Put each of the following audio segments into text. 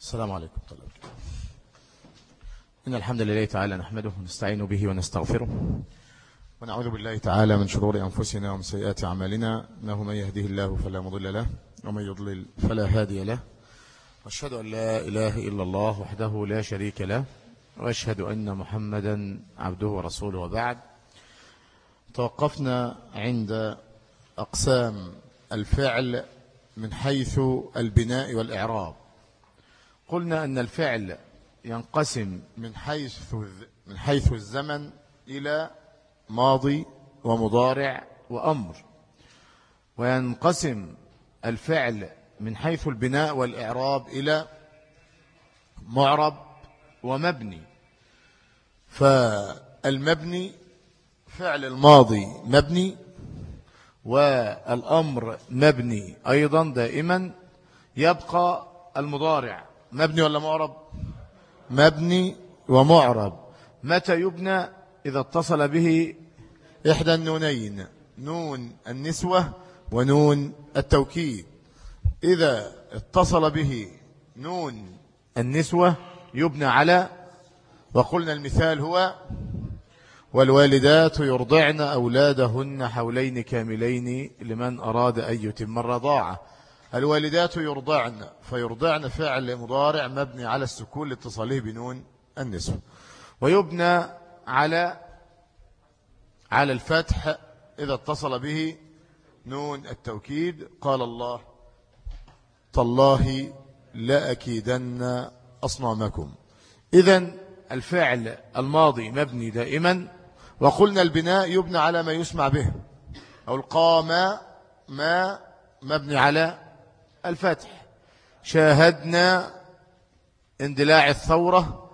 السلام عليكم ورحمة الله وبركاته. إن الحمد لله تعالى نحمده ونستعين به ونستغفره ونعوذ بالله تعالى من شرور أنفسنا ومن سيئات أعمالنا، إنه من يهده الله فلا مضل له ومن يضلل فلا هادي له، وأشهد أن لا إله إلا الله وحده لا شريك له، وأشهد أن محمدا عبده ورسوله. وبعد، توقفنا عند أقسام الفعل من حيث البناء والإعراب. قلنا أن الفعل ينقسم من حيث الزمن إلى ماضي ومضارع وأمر، وينقسم الفعل من حيث البناء والإعراب إلى معرب ومبني. فالمبني فعل الماضي مبني، والأمر مبني أيضا دائما. يبقى المضارع مبني ولا معرب؟ مبني ومعرب. متى يبنى؟ إذا اتصل به إحدى النونين، نون النسوة ونون التوكيد. إذا اتصل به نون النسوة يبنى على، وقلنا المثال هو: والوالدات يرضعن أولادهن حولين كاملين لمن أراد أن يتم الرضاعة. الوالدات يرضعن، فيرضعن فعل مضارع مبني على السكون لاتصاله بنون النسوة، ويبنى على الفتح إذا اتصل به نون التوكيد. قال الله: تالله لأكيدن أصنامكم. إذن الفعل الماضي مبني دائما. وقلنا البناء يبنى على ما يسمع به، أو القام ما مبني على الفتح. شاهدنا اندلاع الثورة،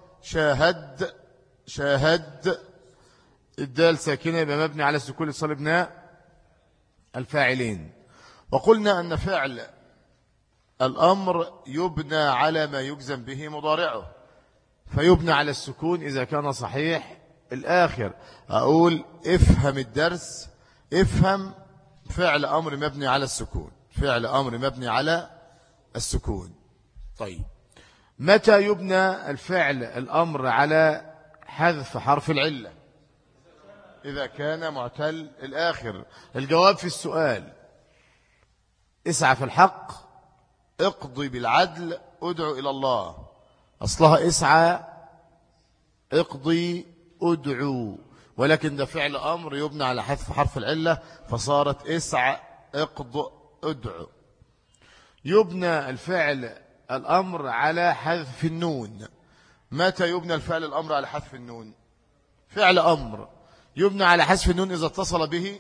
شاهد الدال ساكنة يبقى مبني على السكون اتصال بناء الفاعلين. وقلنا أن فعل الأمر يبنى على ما يجزم به مضارعه، فيبنى على السكون إذا كان صحيح الآخر. أقول: افهم الدرس، افهم فعل أمر مبني على السكون، فعل أمر مبني على السكون. طيب، متى يبنى الفعل الأمر على حذف حرف العلة؟ إذا كان معتل الآخر. الجواب في السؤال: اسعى في الحق، اقضي بالعدل، ادعو إلى الله. أصلها اسعى، اقضي، ادعو، ولكن ده فعل أمر يبنى على حذف حرف العلة، فصارت اسعى، اقض، ادعو. يبنى الفعل الأمر على حذف النون. متى يبنى الفعل الأمر على حذف النون؟ فعل أمر يبنى على حذف النون إذا اتصل به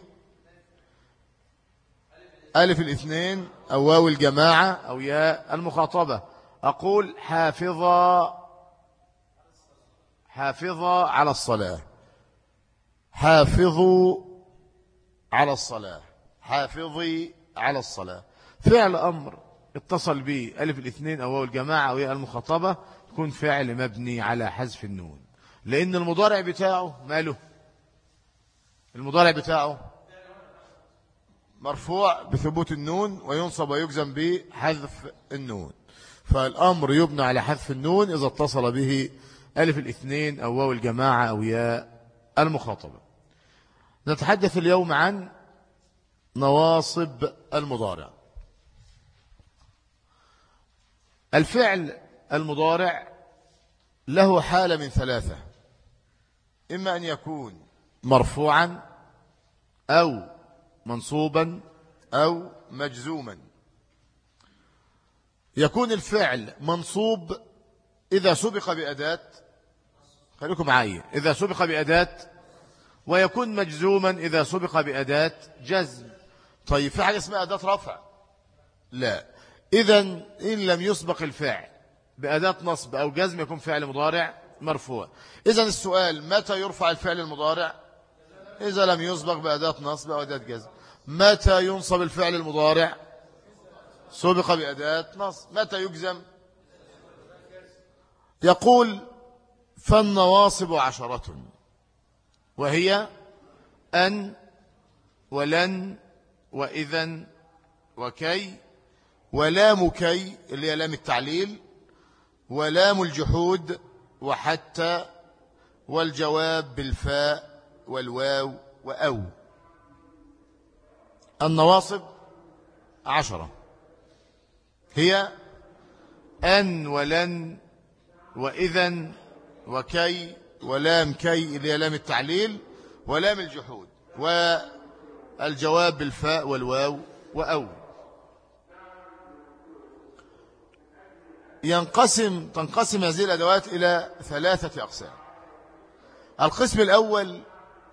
ألف الاثنين أو واو الجماعة أو ياء المخاطبة. أقول: حافظا على الصلاة، حافظوا على الصلاة، حافظي على الصلاة. فعل أمر اتصل به ألف الاثنين أو واو الجماعة أو ياء المخاطبة، يكون فعل مبني على حذف النون، لأن المضارع بتاعه ماله؟ المضارع بتاعه مرفوع بثبوت النون، وينصب ويجزم بحذف النون. فالأمر يبنى على حذف النون إذا اتصل به ألف الاثنين أو واو الجماعة أو ياء المخاطبة. نتحدث اليوم عن نواصب المضارع. الفعل المضارع له حالة من ثلاثة: إما أن يكون مرفوعا أو منصوبا أو مجزوما. يكون الفعل منصوب إذا سبق بأداة، خليكم معايا، إذا سبق بأداة، ويكون مجزوما إذا سبق بأداة جزم. طيب، في حاجة اسمها أداة رفع؟ لا. إذن إن لم يسبق الفعل بأداة نصب أو جزم يكون فعل مضارع مرفوع. إذن السؤال: متى يرفع الفعل المضارع؟ إذا لم يسبق بأداة نصب أو أداة جزم. متى ينصب الفعل المضارع؟ سبق بأداة نصب. متى يجزم؟ يقول: فالنواصب 10، وهي أن ولن وإذن وكي ولام كي اللي هي لام التعليل ولام الجحود وحتى والجواب بالفاء والواو وأو. النواصب 10 هي أن ولن وإذن وكي ولام كي اللي هي لام التعليل ولام الجحود والجواب بالفاء والواو وأو. تنقسم هذه الأدوات إلى 3 أقسام. القسم الأول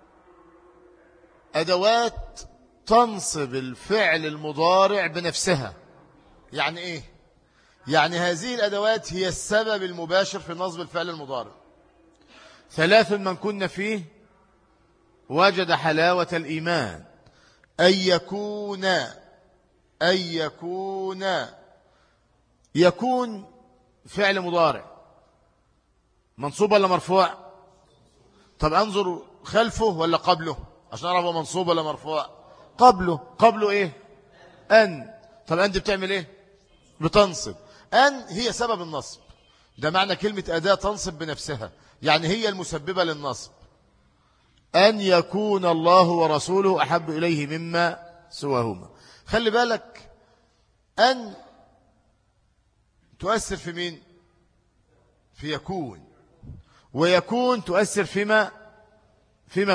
أدوات تنصب الفعل المضارع بنفسها. يعني إيه؟ يعني هذه الأدوات هي السبب المباشر في نصب الفعل المضارع. 3 من كن فيه وجد حلاوة الإيمان. أن يكون فعل مضارع منصوب ولا مرفوع؟ طب أنظر خلفه ولا قبله عشان أعرف هو منصوب ولا مرفوع. قبله إيه؟ أن. طب أن دي بتعمل إيه؟ بتنصب. أن هي سبب النصب. ده معنى كلمة أداة تنصب بنفسها، يعني هي المسببة للنصب. أن يكون الله ورسوله أحب إليه مما سواهما. خلي بالك أن تؤثر في مين؟ في يكون. ويكون تؤثر فيما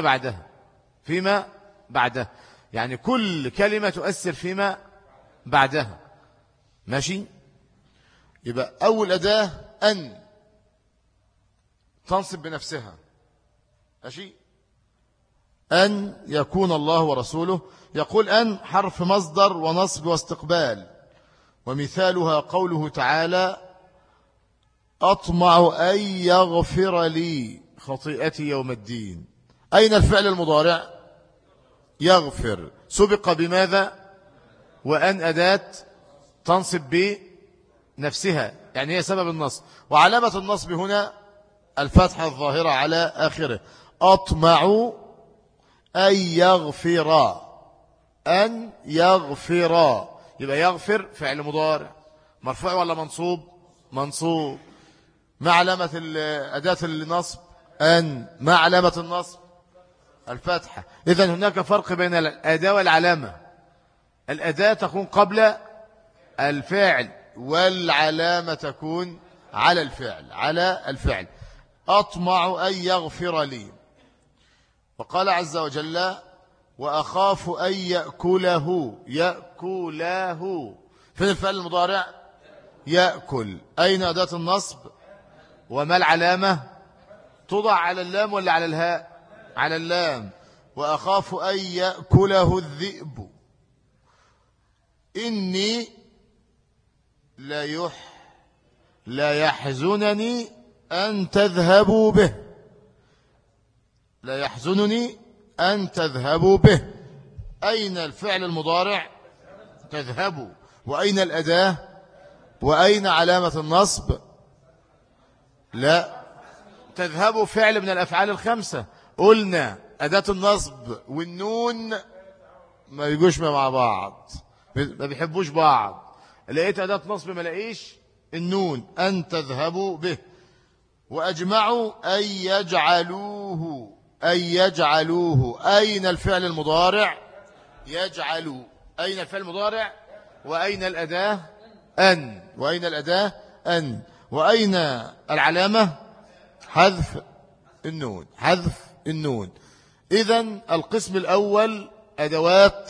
بعدها. يعني كل كلمة تؤثر فيما بعدها. ماشي؟ يبقى أول أداة أن تنصب بنفسها. ماشي؟ أن يكون الله ورسوله. يقول أن حرف مصدر ونصب واستقبال، ومثالها قوله تعالى أطمع أن يغفر لي خطيئتي يوم الدين. أين الفعل المضارع؟ يغفر. سبق بماذا؟ وأن أداة تنصب بنفسها، يعني هي سبب النصب. وعلامة النصب هنا الفتحة الظاهرة على آخره. أطمع أن يغفر. يبقى يغفر فعل مضارع مرفوع ولا منصوب. ما علامة أداة النصب؟ أن. ما علامة النصب؟ الفتحة. إذن هناك فرق بين الأداة والعلامة. الأداة تكون قبل الفعل والعلامة تكون على الفعل. أطمع أن يغفر لي. وقال عز وجل وأخاف أن يأكله. فين الفعل المضارع؟ يأكل. أين أداة النصب؟ وما العلامة؟ توضع على اللام ولا على الهاء؟ على اللام. وأخاف أن يأكله الذئب. إني لا يحزنني أن تذهبوا به. لا يحزنني أن تذهبوا به. أين الفعل المضارع؟ تذهبوا. وأين الأداة؟ وأين علامة النصب؟ لا، تذهبوا فعل من الأفعال ال5. قلنا أداة النصب والنون ما يجوش مع بعض، ما بيحبوش بعض. لقيت أداة نصب ما لقيش النون. أن تذهبوا به. وأجمعوا أن يجعلوه. أين الفعل المضارع؟ يجعلوا. أين الفعل المضارع؟ وأين الأداة؟ أن. وأين العلامة؟ حذف النون. إذن القسم الأول أدوات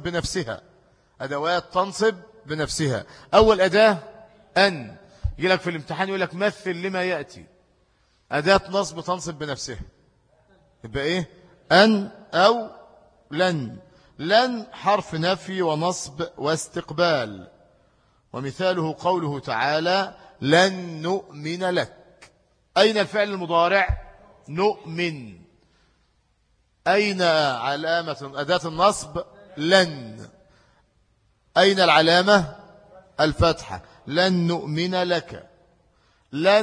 تنصب بنفسها. أول أداة أن. يجي لك في الامتحان يقول لك مثل لما يأتي. أداة نصب تنصب بنفسها. يبقى إيه؟ أن أو لن حرف نفي ونصب واستقبال. ومثاله قوله تعالى لن نؤمن لك. أين الفعل المضارع؟ نؤمن. أين علامة أداة النصب؟ لن. أين العلامة؟ الفتحة. لن نؤمن لك. لن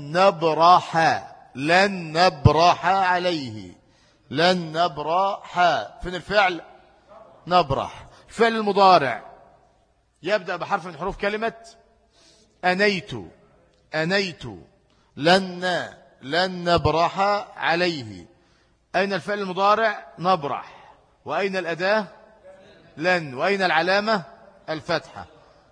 نبرح عليه. لن نبرح. فين الفعل؟ نبرح. فعل المضارع يبدأ بحرف من حروف كلمة أنيت. أنيت، لن نبرح عليه. أين الفعل المضارع؟ نبرح. وأين الأداة؟ لن. وأين العلامة؟ الفتحة.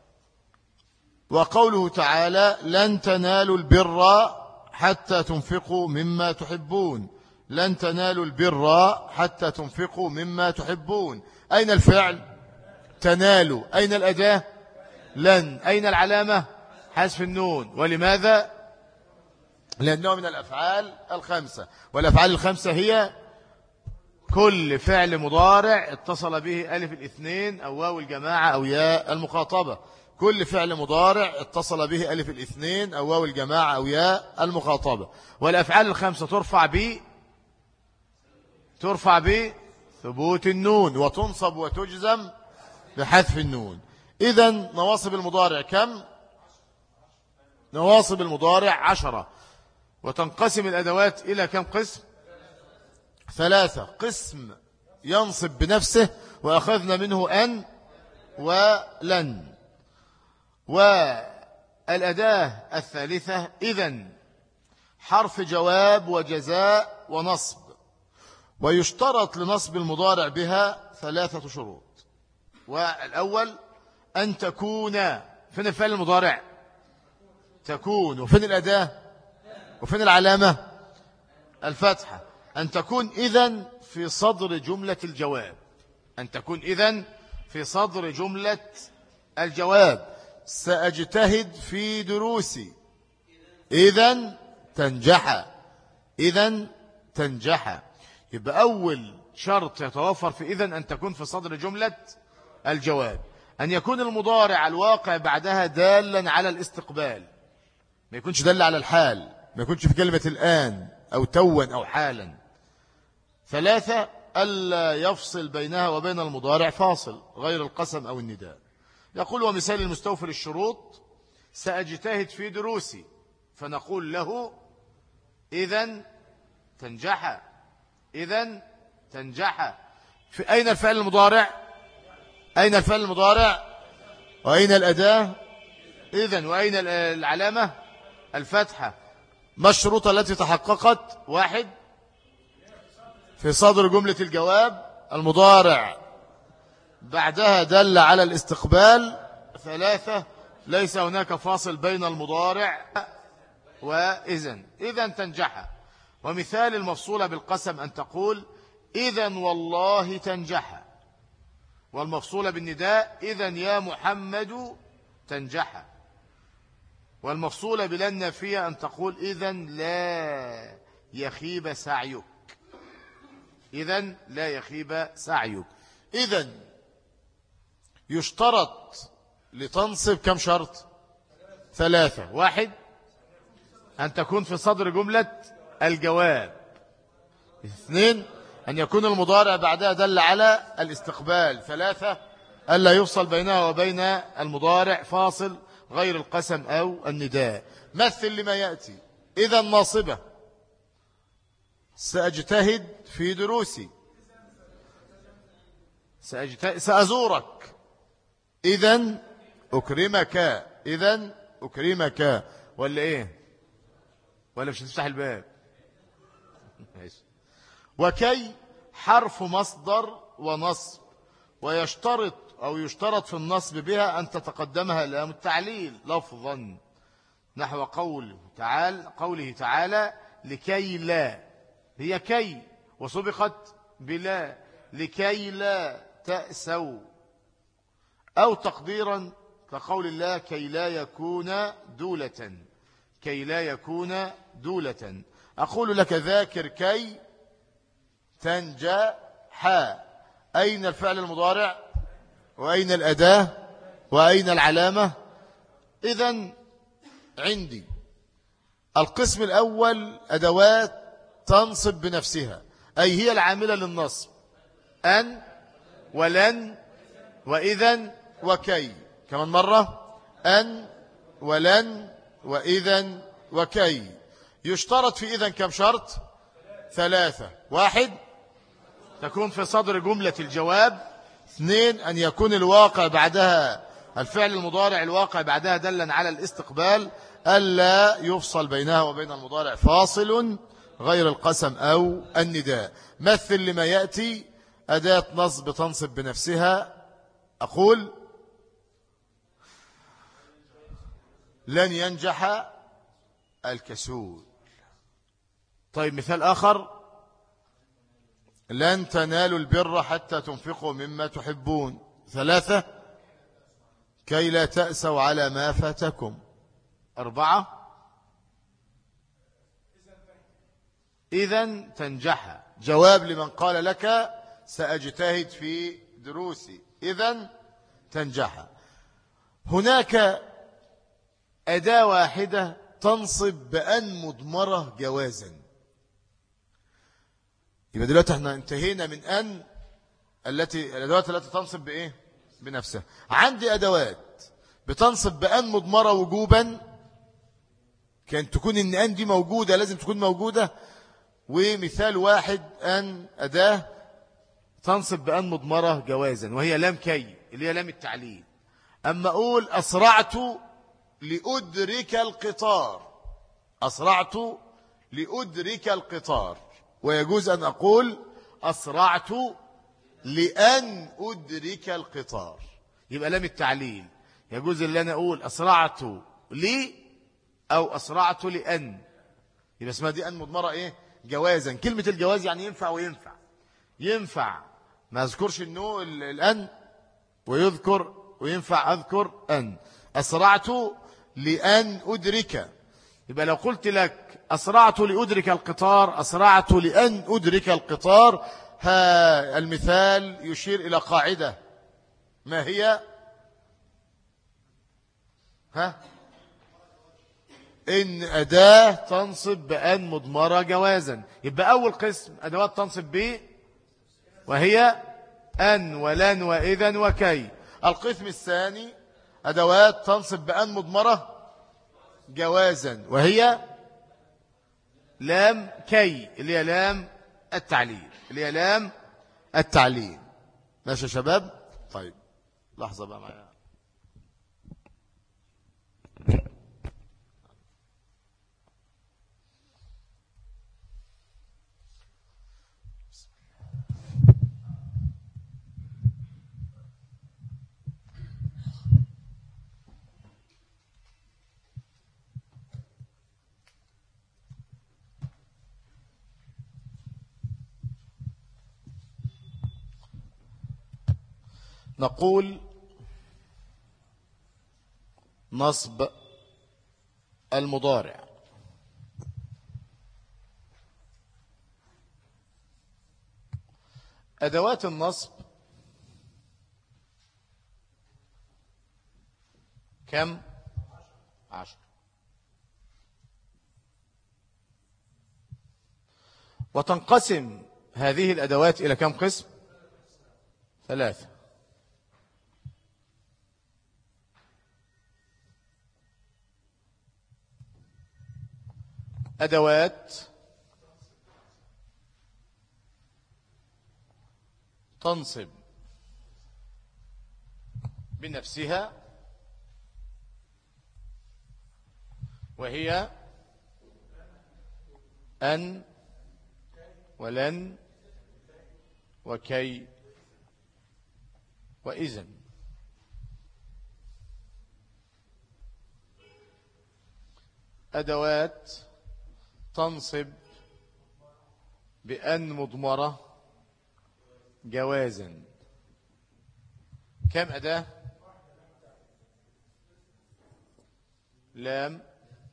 وقوله تعالى لن تنالوا البر حتى تنفقوا مما تحبون. لن تنالوا البر حتى تنفقوا مما تحبون. أين الفعل؟ تنالوا. أين الأداة؟ لن. أين العلامة؟ حذف النون. ولماذا؟ لأنه من الأفعال الخمسة، والأفعال الخمسة هي كل فعل مضارع اتصل به ألف الاثنين أو واو الجماعة أو ياء المخاطبة. كل فعل مضارع اتصل به ألف الاثنين أو واو الجماعة أو ياء المخاطبة. والأفعال الخمسة ترفع بثبوت النون، وتنصب وتجزم بحذف النون. إذن نواصب المضارع كم؟ نواصب المضارع 10. وتنقسم الأدوات إلى كم قسم؟ 3. قسم ينصب بنفسه وأخذنا منه أن ولن. والأداة الثالثة إذن حرف جواب وجزاء ونصب. ويشترط لنصب المضارع بها 3 شروط. والأول أن تكون. فين الفعل المضارع؟ تكون. وفين الأداة؟ وفين العلامة؟ الفتحة. أن تكون إذن في صدر جملة الجواب. أن تكون إذن في صدر جملة الجواب. سأجتهد في دروسي. إذن تنجح. يبقى أول شرط يتوفر في إذن أن تكون في صدر جملة الجواب. أن يكون المضارع الواقع بعدها دالا على الاستقبال، ما يكونش دال على الحال، ما يكونش في كلمة الآن أو توا أو حالا. 3. ألا يفصل بينها وبين المضارع فاصل غير القسم أو النداء. يقول ومثال المستوفي للشروط سأجتهد في دروسي، فنقول له إذن تنجح. في أين الفعل المضارع؟ وأين الأداة؟ إذن. وأين العلامة؟ الفتحة. ما الشروط التي تحققت؟ 1. في صدر جملة الجواب المضارع بعدها دل على الاستقبال. 3. ليس هناك فاصل بين المضارع وإذن. إذن تنجح. ومثال المفصولة بالقسم أن تقول إذن والله تنجح. والمفصولة بالنداء إذن يا محمد تنجح. والمفصولة بلا النافية أن تقول إذن لا يخيب سعيك. إذن يشترط لتنصب كم شرط؟ 3. 1. أن تكون في صدر جملة الجواب. 2. أن يكون المضارع بعدها دل على الاستقبال. 3. ألا يفصل بينها وبين المضارع فاصل غير القسم أو النداء. مثل لما يأتي. إذا ناصبة سأجتهد في دروسي. سأزورك. إذن أكرمك. ولا إيه؟ ولا مش هتفتح الباب؟ وكي حرف مصدر ونصب. يشترط في النصب بها أن تتقدمها لام التعليل لفظا، نحو قوله تعالى لكي لا. هي كي وسبقت بلا، لكي لا تأسوا. أو تقديرا كقول الله كي لا يكون دولة. أقول لك ذاكر كي تنجح. أين الفعل المضارع وأين الأداة وأين العلامة؟ إذن عندي القسم الأول أدوات تنصب بنفسها، أي هي العاملة للنصب. أن ولن وإذن وكي. كمان مرة أن ولن وإذن وكي. يشترط في إذن كم شرط؟ 3. 1. تكون في صدر جملة الجواب. 2. أن يكون الواقع بعدها الفعل المضارع الواقع بعدها دلا على الاستقبال ألا يفصل بينها وبين المضارع فاصل غير القسم أو النداء. مثل لما يأتي: أداة نصب تنصب بنفسها. أقول: لن ينجح الكسول. طيب مثال آخر: لن تنالوا البر حتى تنفقوا مما تحبون. 3: كي لا تأسوا على ما فاتكم. 4: إذن تنجح. جواب لمن قال لك سأجتهد في دروسي. إذن تنجح. هناك أداة واحدة تنصب بأن مضمرة جوازا. يبقى دلوقتي احنا انتهينا من أن الأدوات التي تنصب بإيه؟ بنفسها. عندي أدوات بتنصب بأن مضمرة وجوبا، كان تكون إن أن دي موجودة لازم تكون موجودة. ومثال واحد: أن أداة تنصب بأن مضمرة جوازا، وهي لام كي اللي هي لام التعليل. أما أقول: أسرعت لأدرك القطار. أسرعت لأدرك القطار. ويجوز أن أقول: أسرعت لأن أدرك القطار. يبقى لام التعليل. يجوز اللي أنا أقول أسرعت لي أو أسرعت لأن. يبقى اسمها دي أن مضمرة إيه؟ جوازا. كلمة الجواز يعني ينفع وينفع. ينفع ما أذكرش النو الأن، ويذكر وينفع أذكر أن. أسرعت لأن أدرك. يبقى لو قلت لك أسرعت لأدرك القطار، أسرعت لأن أدرك القطار، ها المثال يشير إلى قاعدة. ما هي؟ إن أداة تنصب بأن مضمرة جوازا. يبقى أول قسم أدوات تنصب به، وهي أن ولن وإذن وكي. القسم الثاني أدوات تنصب بأن مضمرة جوازا، وهي لام كي اللي هي لام التعليل. اللي هي لام التعليل. ماشي يا شباب؟ طيب لحظة بقى معايا. نقول: نصب المضارع. أدوات النصب كم؟ 10. وتنقسم هذه الأدوات إلى كم قسم؟ 3. أدوات تنصب بنفسها، وهي أن ولن وكي وإذن. أدوات تنصب بأن مضمرة جوازا. كم أداة؟ لام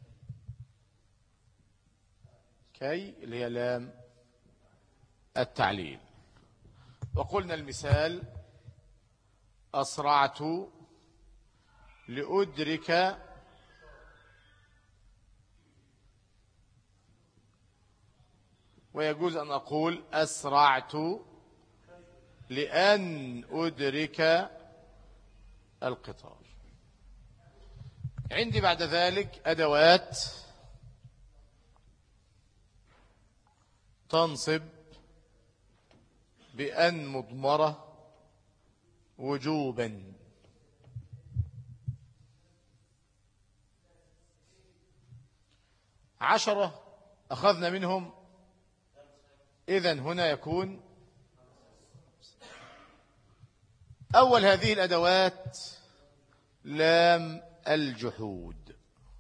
كي اللي هي لام التعليل. وقلنا المثال: أسرعت لأدرك ويجوز أن أقول أسرعت لأن أدرك القطار. عندي بعد ذلك أدوات تنصب بأن مضمرة وجوبا. 10 أخذنا منهم، إذن هنا يكون أول هذه الأدوات لام الجحود.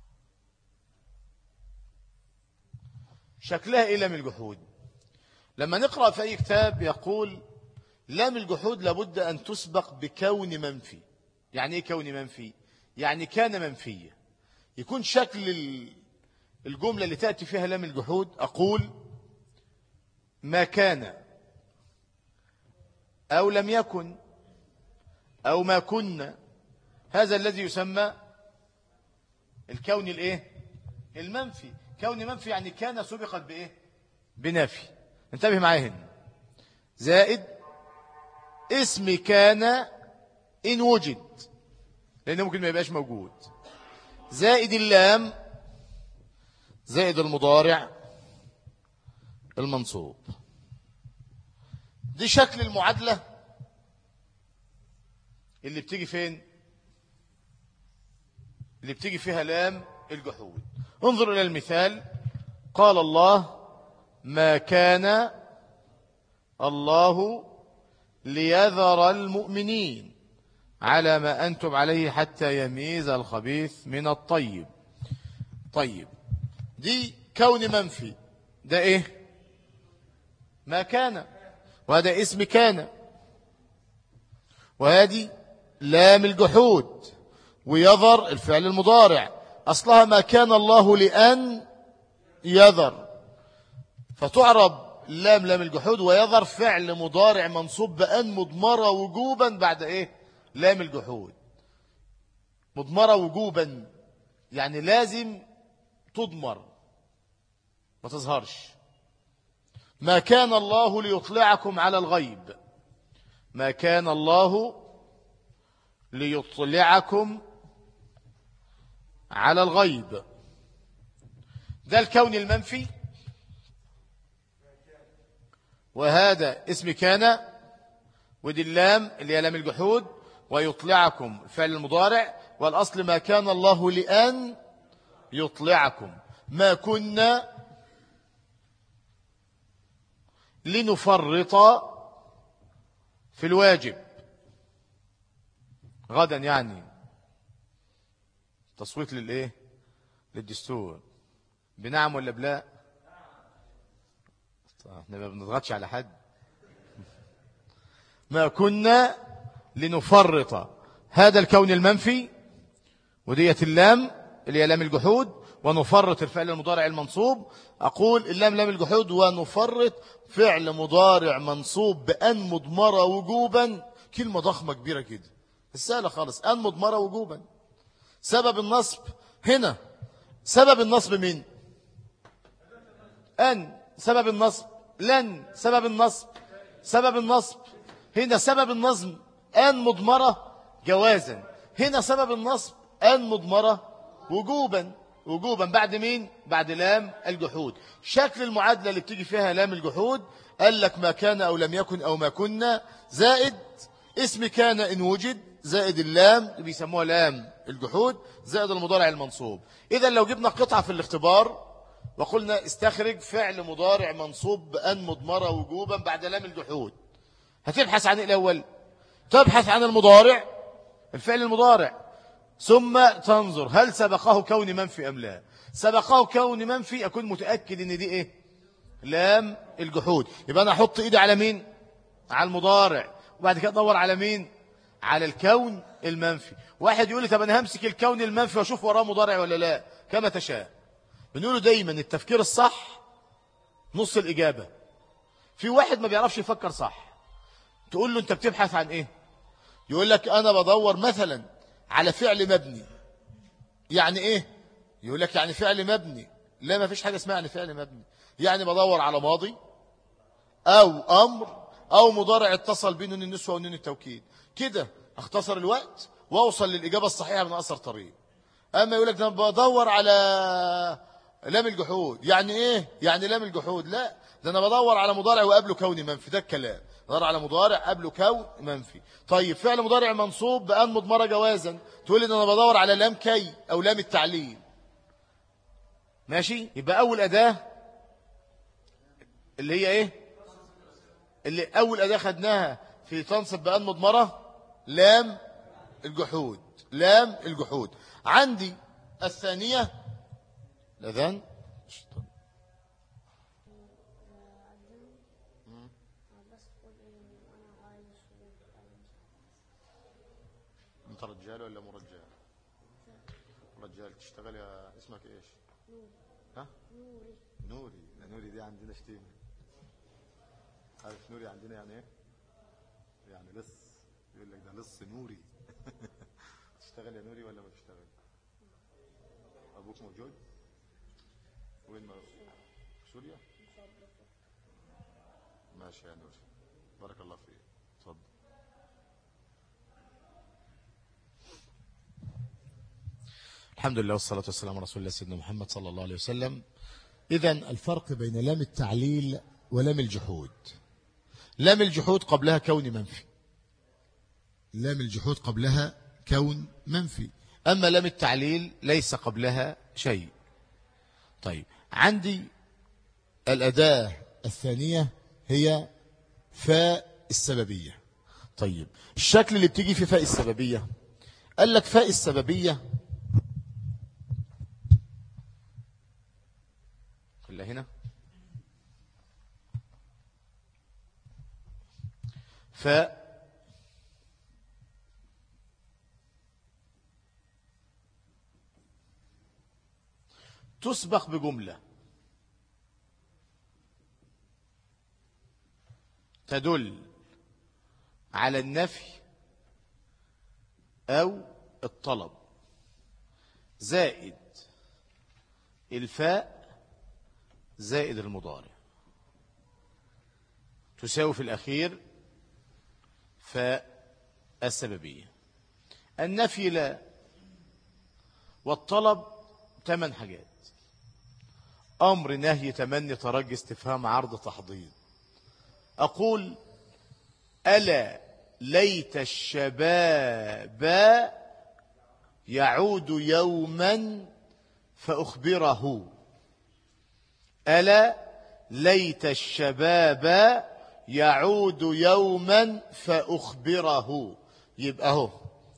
شكلها إيه لام الجحود؟ لما نقرأ في أي كتاب يقول لام الجحود لابد أن تسبق بكون منفي. يعني إيه كون منفي؟ يعني كان منفية. يكون شكل الجملة اللي تأتي فيها لام الجحود أقول ما كان أو لم يكن أو ما كنا، هذا الذي يسمى الكون الإيه؟ المنفي. كون منفي يعني كان سبقت بإيه؟ بنفي. انتبه معايا هنا، زائد اسم كان إن وجد، لأنه ممكن ما يبقاش موجود، زائد اللام، زائد المضارع المنصوب. دي شكل المعادلة اللي بتيجي فين؟ اللي بتيجي فيها لام الجحود. انظر إلى المثال. قال الله ما كان الله ليذر المؤمنين على ما أنتم عليه حتى يميز الخبيث من الطيب. طيب دي كون منفي، ده إيه؟ ما كان، وهذا اسم كان، وهذه لام الجحود، ويذر الفعل المضارع أصلها ما كان الله لأن يذر، فتعرب لام الجحود ويذر فعل مضارع منصوب بأن مضمرة وجوبا بعد إيه؟ لام الجحود. مضمرة وجوبا يعني لازم تضمر ما تظهرش. ما كان الله ليطلعكم على الغيب، ما كان الله ليطلعكم على الغيب، ده الكون المنفي، وهذا اسم كان، ودي اللام اللي هي لام الجحود، ويطلعكم فعل المضارع، والأصل ما كان الله لأن يطلعكم، ما كنا لنفرط في الواجب غدا، يعني تصويت للإيه؟ للدستور، بنعم ولا بلا؟ احنا ما بنضغطش على حد. ما كنا لنفرط، هذا الكون المنفي، ودية اللام اللي هي لام الجحود، ونفرط الفعل المضارع المنصوب. أقول اللام لام الجحود، ونفرط فعل مضارع منصوب بأن مضمرة وجوبا. كلمة ضخمة كبيرة كده، السهلة خالص، أن مضمرة وجوبا. سبب النصب هنا، سبب النصب من أن، سبب النصب لن، سبب النصب، سبب النصب هنا، سبب النصب أن مضمرة جوازا، هنا سبب النصب أن مضمرة وجوبا. وجوبا بعد مين؟ بعد لام الجحود. شكل المعادلة اللي بتيجي فيها لام الجحود، قال لك ما كان أو لم يكن أو ما كنا، زائد اسم كان إن وجد، زائد اللام اللي بيسموها لام الجحود، زائد المضارع المنصوب. إذا لو جبنا قطعة في الاختبار وقلنا استخرج فعل مضارع منصوب بأن مضمرة وجوبا بعد لام الجحود، هتبحث عن الأول، تبحث عن المضارع، الفعل المضارع، ثم تنظر هل سبقه كون منفي أم لا. سبقه كون منفي، أكون متأكد إن دي إيه؟ لام الجحود. يبقى أنا أحط إيدي على مين؟ على المضارع، وبعد كده أدور على مين؟ على الكون المنفي. واحد يقول لي طب أنا همسك الكون المنفي وأشوف وراه مضارع ولا لا، كما تشاء. بنقوله دايما التفكير الصح نص الإجابة. في واحد ما بيعرفش يفكر صح، تقول له أنت بتبحث عن إيه؟ يقول لك أنا بدور مثلا على فعل مبني. يعني إيه؟ يقول لك يعني فعل مبني. لا، ما فيش حاجة اسمها يعني فعل مبني. يعني بدور على ماضي أو أمر أو مضارع اتصل بين نون النسوة ونون التوكيد، كده اختصر الوقت واوصل للإجابة الصحيحة من أقصر طريق. أما يقول لك أنا بدور على لام الجحود، يعني إيه؟ يعني لام الجحود؟ لا، ده أنا بدور على مضارع وقبله كون منفي، ده الكلام. بدور على مضارع قبله كون منفي. طيب فعل مضارع منصوب بأن مضمرة جوازا، تقول لي أنا بدور على لام كي أو لام التعليل. ماشي. يبقى أول أداة اللي هي إيه؟ اللي أول أداة خدناها في تنصب بأن مضمرة لام الجحود. لام الجحود. عندي الثانية الأذان. انت رجال ولا مرجال؟ رجال. تشتغل يا اسمك ايش؟ ها؟ نوري. نوري. نوري دي عندنا شتيمة. عارف نوري عندنا يعني ايه؟ يعني لص. يقول لك ده لص نوري. تشتغل يا نوري ولا ما تشتغل؟ ابوك موجود؟ وين ما سوريا؟ ماشي يا نوري، بارك الله فيك. اتفضل. الحمد لله والصلاة والسلام على رسول الله سيدنا محمد صلى الله عليه وسلم. إذن الفرق بين لام التعليل ولام الجحود. لام الجحود قبلها كون منفي. لام الجحود قبلها كون منفي. أما لام التعليل ليس قبلها شيء. طيب عندي الأداة الثانية هي فاء السببية. طيب الشكل اللي بتيجي في فاء السببية، قال لك فاء السببية خليها هنا. فاء تسبق بجملة تدل على النفي أو الطلب، زائد الفاء زائد المضارع، تساوي في الأخير فاء السببية. النفي لا، والطلب 8 حاجات: أمر، نهي، تمني، ترجي، استفهام، عرض، تحضيض. أقول ألا ليت الشباب يعود يوما فأخبره. ألا ليت الشباب يعود يوما فأخبره. يبقى هو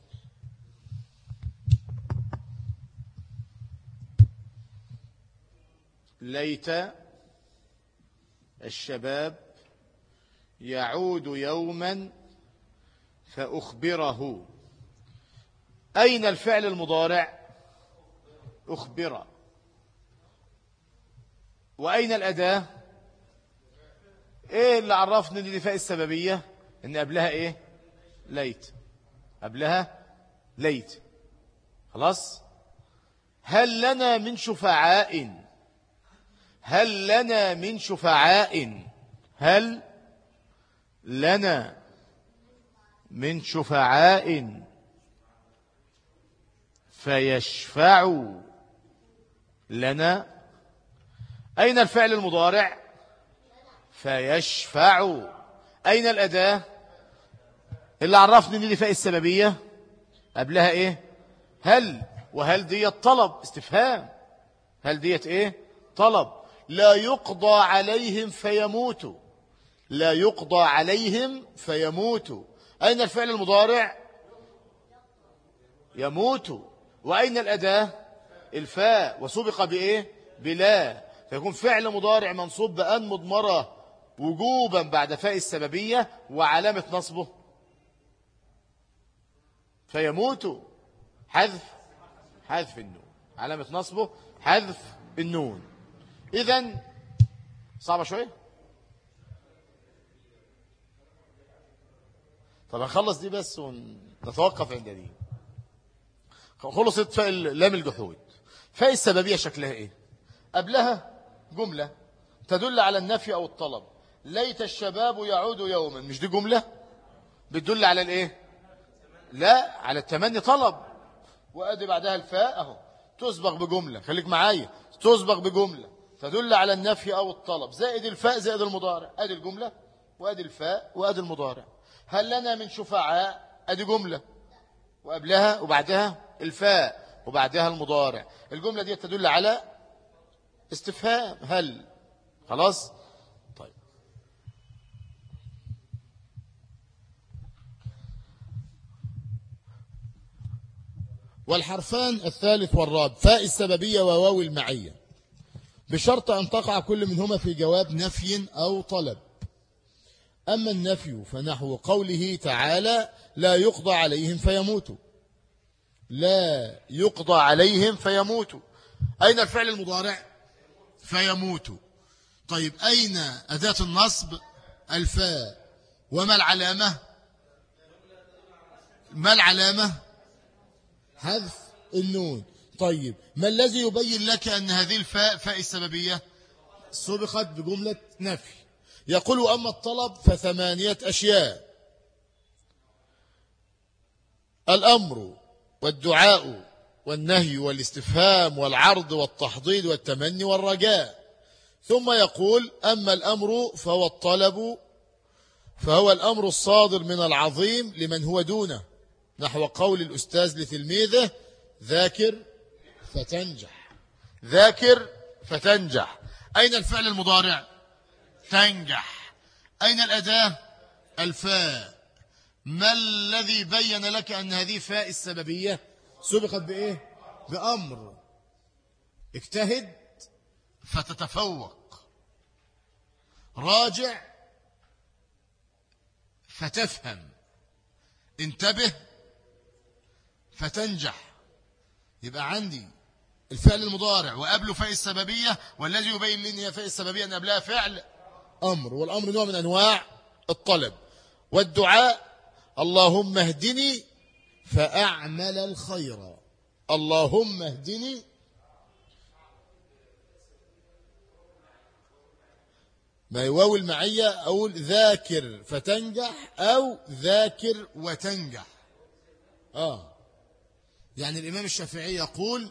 ليت الشباب يعود يوما فأخبره. أين الفعل المضارع؟ أخبر. وأين الأداة؟ إيه اللي عرفني دي فاء السببية؟ إن قبلها إيه؟ ليت. قبلها ليت. خلاص. هل لنا من شفعاء؟ هل لنا من شفعاء؟ هل لنا من شفعاء فيشفعوا لنا. أين الفعل المضارع؟ فيشفعوا. أين الأداة؟ اللي عرفني ان دي فاء السببية قبلها إيه؟ هل. وهل ديت طلب استفهام. هل ديت إيه؟ طلب. لا يقضى عليهم فيموتوا. لا يقضى عليهم فيموتوا. أين الفعل المضارع؟ يموتوا. وأين الأداة؟ الفاء. وسبق بإيه؟ بلا. فيكون فعل مضارع منصوب بأن مضمرة وجوبا بعد فاء السببية، وعلامة نصبه فيموتوا حذف النون. علامة نصبه حذف النون. إذن صعبة شوية. طب هنخلص دي بس ونتوقف عند دي. خلصت فاء لام الجحود. فاء السببية شكلها ايه؟ قبلها جملة تدل على النفي او الطلب. ليت الشباب يعود يوما. مش دي جملة بتدل على الايه؟ لا، على التمني. طلب. وادي بعدها الفاء اهو تسبق بجملة. خليك معايا. تسبق بجملة تدل على النفي او الطلب، زائد الفاء زائد المضارع. ادي الجملة وادي الفاء وادي المضارع. هل لنا من شفعاء؟ ادي جملة وقبلها وبعدها الفاء وبعدها المضارع. الجملة دي تدل على استفهام هل. خلاص. طيب والحرفان الثالث والرابع فاء السببية وواو المعية بشرط أن تقع كل منهما في جواب نفي أو طلب. أما النفي فنحو قوله تعالى لا يقضى عليهم فيموتوا. لا يقضى عليهم فيموتوا، أين الفعل المضارع؟ فيموتوا. طيب أين أداة النصب؟ الفاء. وما العلامة؟ ما العلامة؟ حذف النون. طيب ما الذي يبين لك أن هذه الفاء فاء السببية؟ سبقت بجملة نفي. يقول أما الطلب فثمانية أشياء: الأمر والدعاء والنهي والاستفهام والعرض والتحضيض والتمني والرجاء. ثم يقول أما الأمر فهو الطلب، فهو الأمر الصادر من العظيم لمن هو دونه، نحو قول الأستاذ لتلميذه ذاكر فتنجح. ذاكر فتنجح. أين الفعل المضارع؟ تنجح. أين الأداة؟ الفاء. ما الذي بين لك أن هذه فاء السببية؟ سبقت بإيه؟ بأمر. اجتهد فتتفوق، راجع فتفهم، انتبه فتنجح. يبقى عندي الفعل المضارع وقبله فاء السببية، والذي يبين لي ان هي فاء السببية ان قبلها فعل أمر، والأمر نوع من أنواع الطلب. والدعاء اللهم اهدني فأعمل الخير. اللهم اهدني ما يواوي المعية، أقول ذاكر فتنجح أو ذاكر وتنجح. يعني الإمام الشافعي يقول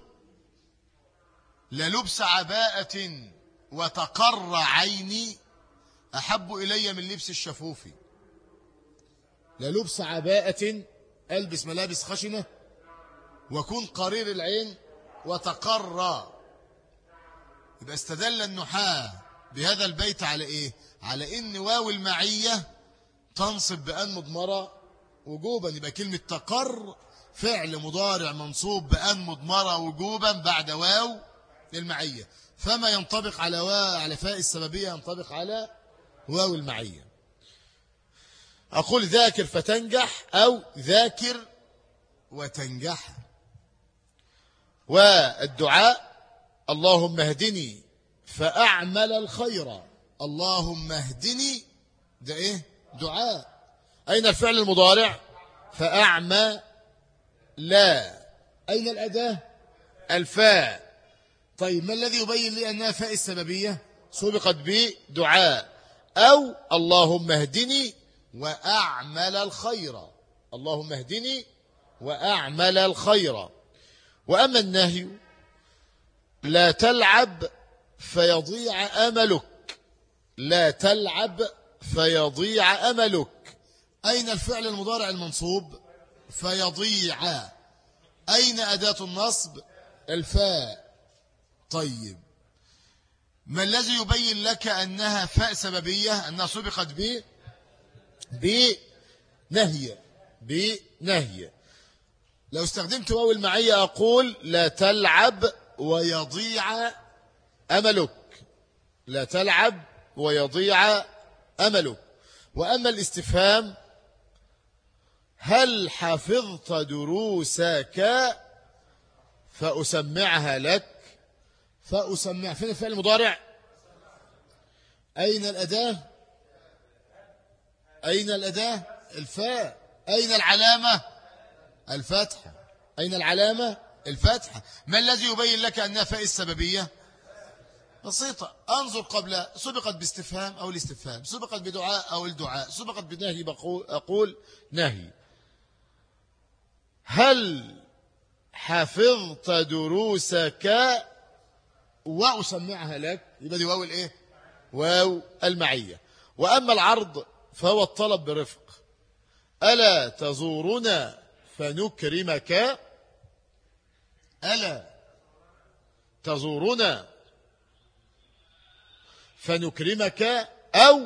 للبس عباءة وتقر عيني أحب إلي من لبس الشفوف. للبس عباءة، ألبس ملابس خشنة وكون قرير العين وتقر. يبقى استدل النحاة بهذا البيت على إيه؟ على إن واو المعية تنصب بأن مضمرة وجوبا. يبقى كلمة تقر فعل مضارع منصوب بأن مضمرة وجوبا بعد واو المعية، فما ينطبق على فاء السببية ينطبق على واو المعية. أقول ذاكر فتنجح أو ذاكر وتنجح. والدعاء اللهم اهدني فأعمل الخير. اللهم اهدني، ده إيه؟ دعاء. أين الفعل المضارع؟ فأعمى لا. أين الأداة؟ الفاء. طيب ما الذي يبين لي أنها فاء السببية؟ سبقت بدعاء أو اللهم اهدني وأعمل الخير. اللهم اهدني وأعمل الخير. وأما النهي لا تلعب فيضيع أملك. لا تلعب فيضيع أملك. أين الفعل المضارع المنصوب؟ فيضيع. أين أداة النصب؟ الفاء. طيب ما الذي يبين لك أنها فاء سببية؟ أنها سبقت بنهي. لو استخدمت واو المعية أقول لا تلعب ويضيع أملك. لا تلعب ويضيع أملك. وأما الاستفهام هل حفظت دروسك فأسمعها لك. فأسمع فين الفعل المضارع؟ أين الأداة؟ أين الأداة؟ الفاء. أين العلامة؟ الفتحة. أين العلامة؟ الفتحة. ما الذي يبين لك أنها فاء السببية؟ بسيطة. أنظر قبل سبقت باستفهام أو الاستفهام، سبقت بدعاء أو الدعاء، سبقت بنهي أقول نهي. هل حفظت دروسك وأسمعها لك، يبقى دي واو الإيه؟ واو المعية. وأما العرض فهو الطلب برفق. ألا تزورنا فنكرمك. ألا تزورنا فنكرمك أو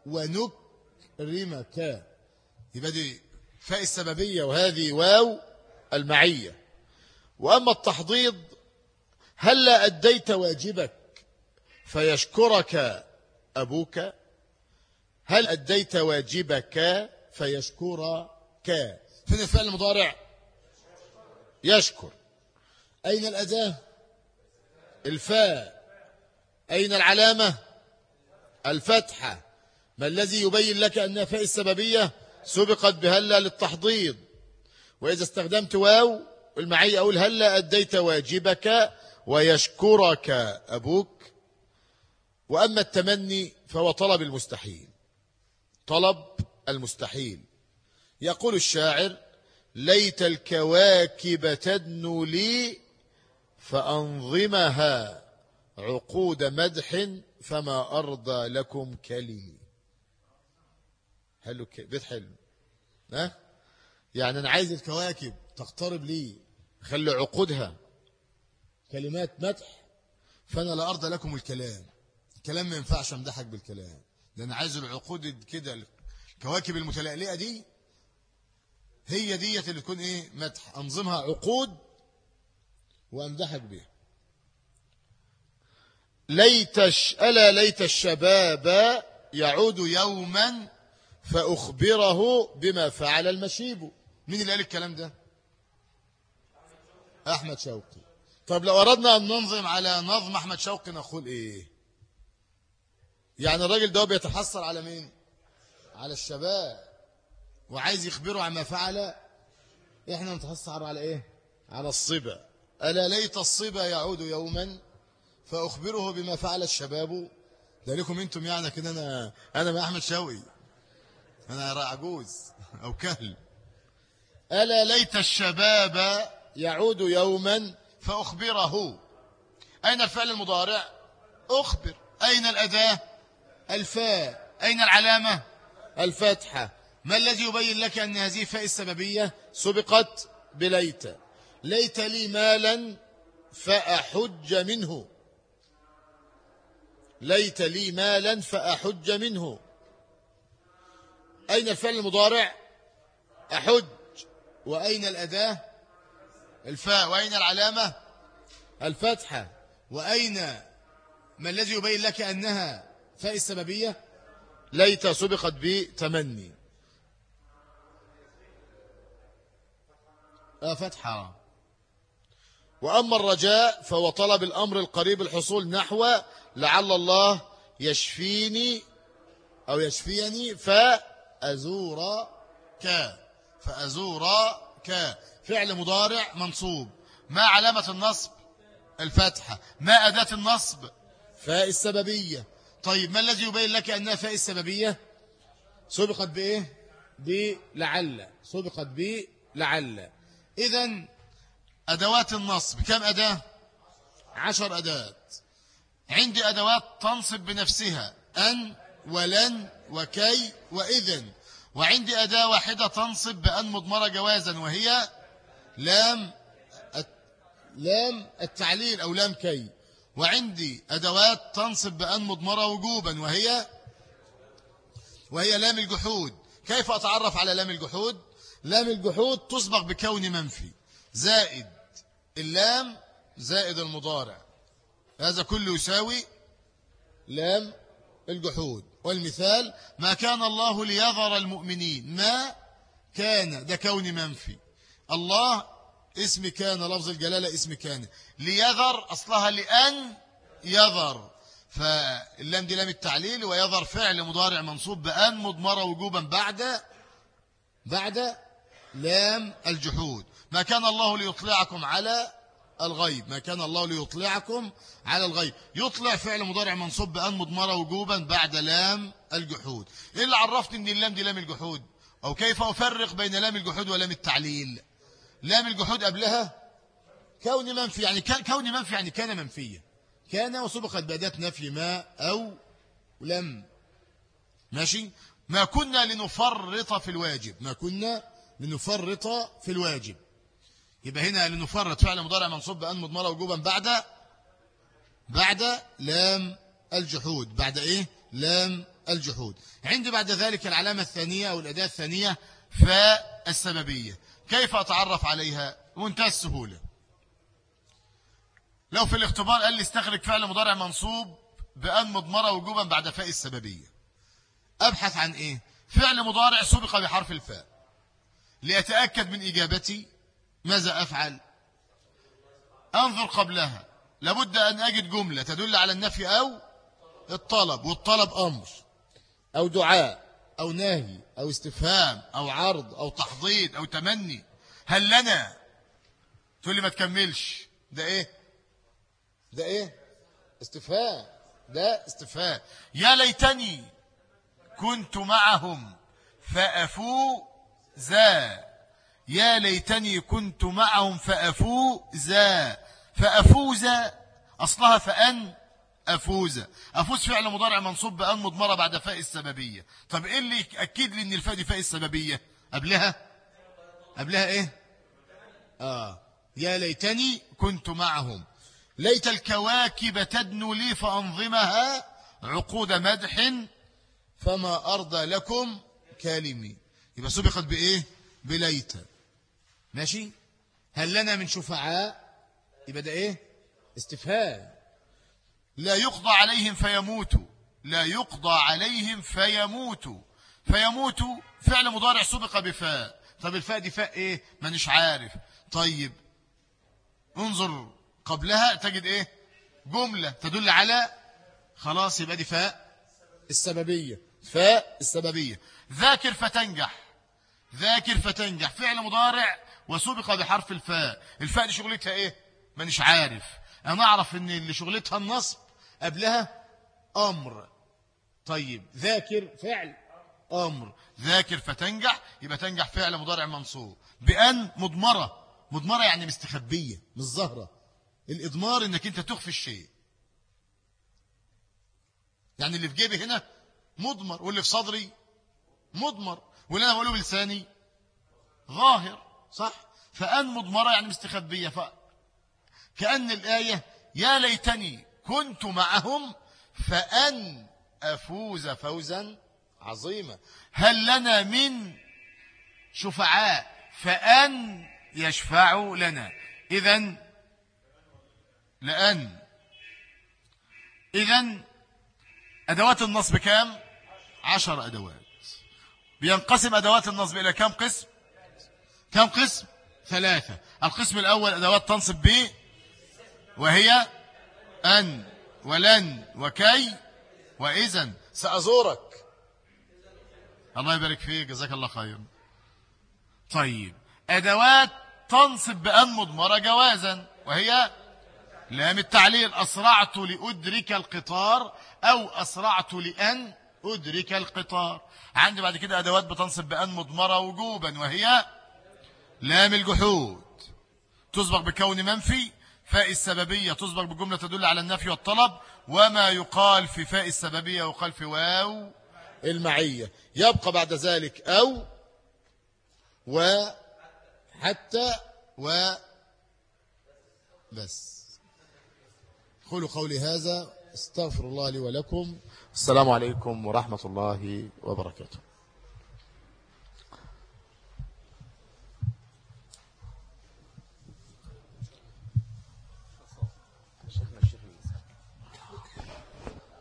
ونكرمك. يبقى دي فاء السببية وهذه واو المعية. وأما التحضيض هلا أديت واجبك فيشكرك أبوك، هل أديت واجبك فيشكرك. فين الفعل المضارع؟ يشكر. أين الأداة؟ الفاء. أين العلامة؟ الفتحة. ما الذي يبين لك أنها فاء السببية؟ سبقت بهلا للتحضيض. وإذا استخدمت واو المعية أقول هلا أديت واجبك ويشكرك أبوك. وأما التمني فهو طلب المستحيل، طلب المستحيل. يقول الشاعر ليت الكواكب تدنو لي فأنظمها عقود مدح فما أرضى لكم كلي. حلو بيت حلو. يعني أنا عايز الكواكب تقترب لي، خلي عقودها كلمات مدح، فأنا لا أرضى لكم الكلام. الكلام ما ينفعش امدحك بالكلام، لأن عايز العقود كده. الكواكب المتلألئة دي هي ديت اللي تكون ايه؟ مدح. انظمها عقود وامدحك بها. ألا ليت الشباب يعود يوما فأخبره بما فعل المشيب. مين اللي قال الكلام ده؟ أحمد شوقي. طب لو أردنا أن ننظم على نظم أحمد شوقي نقول إيه؟ يعني الراجل ده بيتحسر على مين؟ على الشباب، وعايز يخبره عما فعل. إحنا نتحسر على إيه؟ على الصبا. ألا ليت الصبا يعود يوما فأخبره بما فعل الشباب. ده لكم أنتم يعني كده. أنا مع أحمد شوقي، أنا عجوز أو كهل. ألا ليت الشباب يعود يوما فأخبره. أين الفعل المضارع؟ أخبر. أين الأداة؟ الفاء. أين العلامة؟ الفتحة. ما الذي يبين لك أن هذه فاء السببية سبقت بليت؟ ليت لي مالا فأحج منه. ليت لي مالا فأحج منه. أين الفعل المضارع؟ أحج. وأين الأداة؟ الفاء. وأين العلامة؟ الفتحة. وأين ما الذي يبين لك أنها فاء السببية؟ ليت سبقت بتمني. فتحة. وأما الرجاء فهو طلب الأمر القريب الحصول، نحو لعل الله يشفيني أو يشفيني فأزورك. فأزورك فعل مضارع منصوب. ما علامة النصب؟ الفتحة. ما أداة النصب؟ فاء السببية. طيب ما الذي يبين لك أنها فاء السببية؟ سبقت بإيه؟ بلعل. سبقت بلعل. إذن أدوات النصب كم أداة؟ 10 أدوات. عندي أدوات تنصب بنفسها، أن ولن وكي وإذن. وعندي أداة واحدة تنصب بأن مضمرة جوازا، وهي لام التعليل أو لام كي. وعندي أدوات تنصب بأن مضمرة وجوبا، وهي لام الجحود. كيف أتعرف على لام الجحود؟ لام الجحود تسبق بكون منفي زائد اللام زائد المضارع، هذا كله يساوي لام الجحود. والمثال ما كان الله ليذر المؤمنين. ما كان ده كون منفي، الله اسم كان، لفظ الجلالة اسم كان، ليذر أصلها لأن يذر، فاللام دي لام التعليل، ويذر فعل مضارع منصوب بأن مضمرة وجوبا بعد لام الجحود. ما كان الله ليطلعكم على الغيب. ما كان الله ليطلعكم على الغيب. يطلع فعل مضارع منصوب بأن مضمرة وجوبا بعد لام الجحود. إيه اللي عرفني ان اللام دي لام الجحود؟ أو كيف أفرق بين لام الجحود ولام التعليل؟ لام الجحود قبلها كون منفي، يعني كون منفي يعني كان منفيا، كان وسبقت بأداة نفي ما أو لم. ماشي. ما كنا لنفرط في الواجب. ما كنا لنفرط في الواجب. يبقى هنا لنفرط فعل مضارع منصوب بأن مضمرة وجوبا بعد لام الجحود، بعد إيه؟ لام الجحود. عندي بعد ذلك العلامة الثانية أو الأداة الثانية فاء السببية. كيف أتعرف عليها؟ منتهى السهولة. لو في الاختبار قال لي استخرج فعل مضارع منصوب بأن مضمرة وجوبا بعد فاء السببية، أبحث عن إيه؟ فعل مضارع سبق بحرف الفاء. لأتأكد من إجابتي ماذا أفعل؟ أنظر قبلها، لابد أن أجد جملة تدل على النفي أو الطلب، والطلب أمر أو دعاء أو نهي أو استفهام أو عرض أو تحضيض أو تمني. هل لنا؟ تقول لي ما تكملش، ده إيه؟ ده إيه؟ استفهام، ده استفهام. يا ليتني كنت معهم فأفوز، يا ليتني كنت معهم فأفوز. فأفوز أصلها فأن أفوز. أفوز فعل مضارع منصوب بأن مضمرة بعد فاء السببية. طب إيه اللي أكد لي إن الفاء دي فاء السببية؟ قبلها إيه؟ يا ليتني كنت معهم. ليت الكواكب تدنو لي فأنظمها عقود مدح فما أرضى لكم كالمي. يبقى سبقت بإيه؟ بليت. ماشي. هل لنا من شفعاء؟ يبقى ده إيه؟ استفهام. لا يقضى عليهم فيموتوا، لا يقضى عليهم فيموتوا. فيموتوا فعل مضارع سبق بفاء. طب الفاء دي فاء إيه؟ مانيش عارف. طيب انظر قبلها تجد إيه؟ جملة تدل على، خلاص يبقى دي فاء السببية. فاء السببية. ذاكر فتنجح، ذاكر فتنجح فعل مضارع وسبق بحرف الفاء. الفاء دي شغلتها ايه؟ مانيش عارف. انا اعرف ان اللي شغلتها النصب قبلها امر. طيب ذاكر فعل امر، ذاكر فتنجح يبقى تنجح فعل مضارع منصوب بأن مضمرة. مضمرة يعني مستخبية مش ظاهرة. الإضمار انك انت تخفي الشيء، يعني اللي في جيبي هنا مضمر واللي في صدري مضمر واللي انا بقوله بلساني ظاهر، صح؟ فأن مضمرة يعني مستخبية. كأن الآية يا ليتني كنت معهم فأن أفوز فوزا عظيما. هل لنا من شفعاء فأن يشفعوا لنا. إذن لأن. إذن أدوات النصب كام؟ 10 أدوات. بينقسم أدوات النصب إلى كم قسم؟ كم قسم؟ 3. القسم الأول أدوات تنصب به، وهي أن ولن وكي وإذن. سأزورك. الله يبارك فيك، جزاك الله خير. طيب أدوات تنصب بأن مضمرة جوازا، وهي لام التعليل. أسرعت لأدرك القطار أو أسرعت لأن أدرك القطار. عندي بعد كده أدوات بتنصب بأن مضمرة وجوبا، وهي لام الجحود تسبق بكون منفي. فاء السببية تسبق بجملة تدل على النفي والطلب. وما يقال في فاء السببية يقال في واو المعية. يبقى بعد ذلك أو وحتى وبس. قولوا قولي هذا، استغفر الله لي ولكم. السلام عليكم ورحمة الله وبركاته.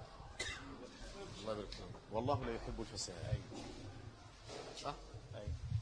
والله لا يحب الفساد. صح؟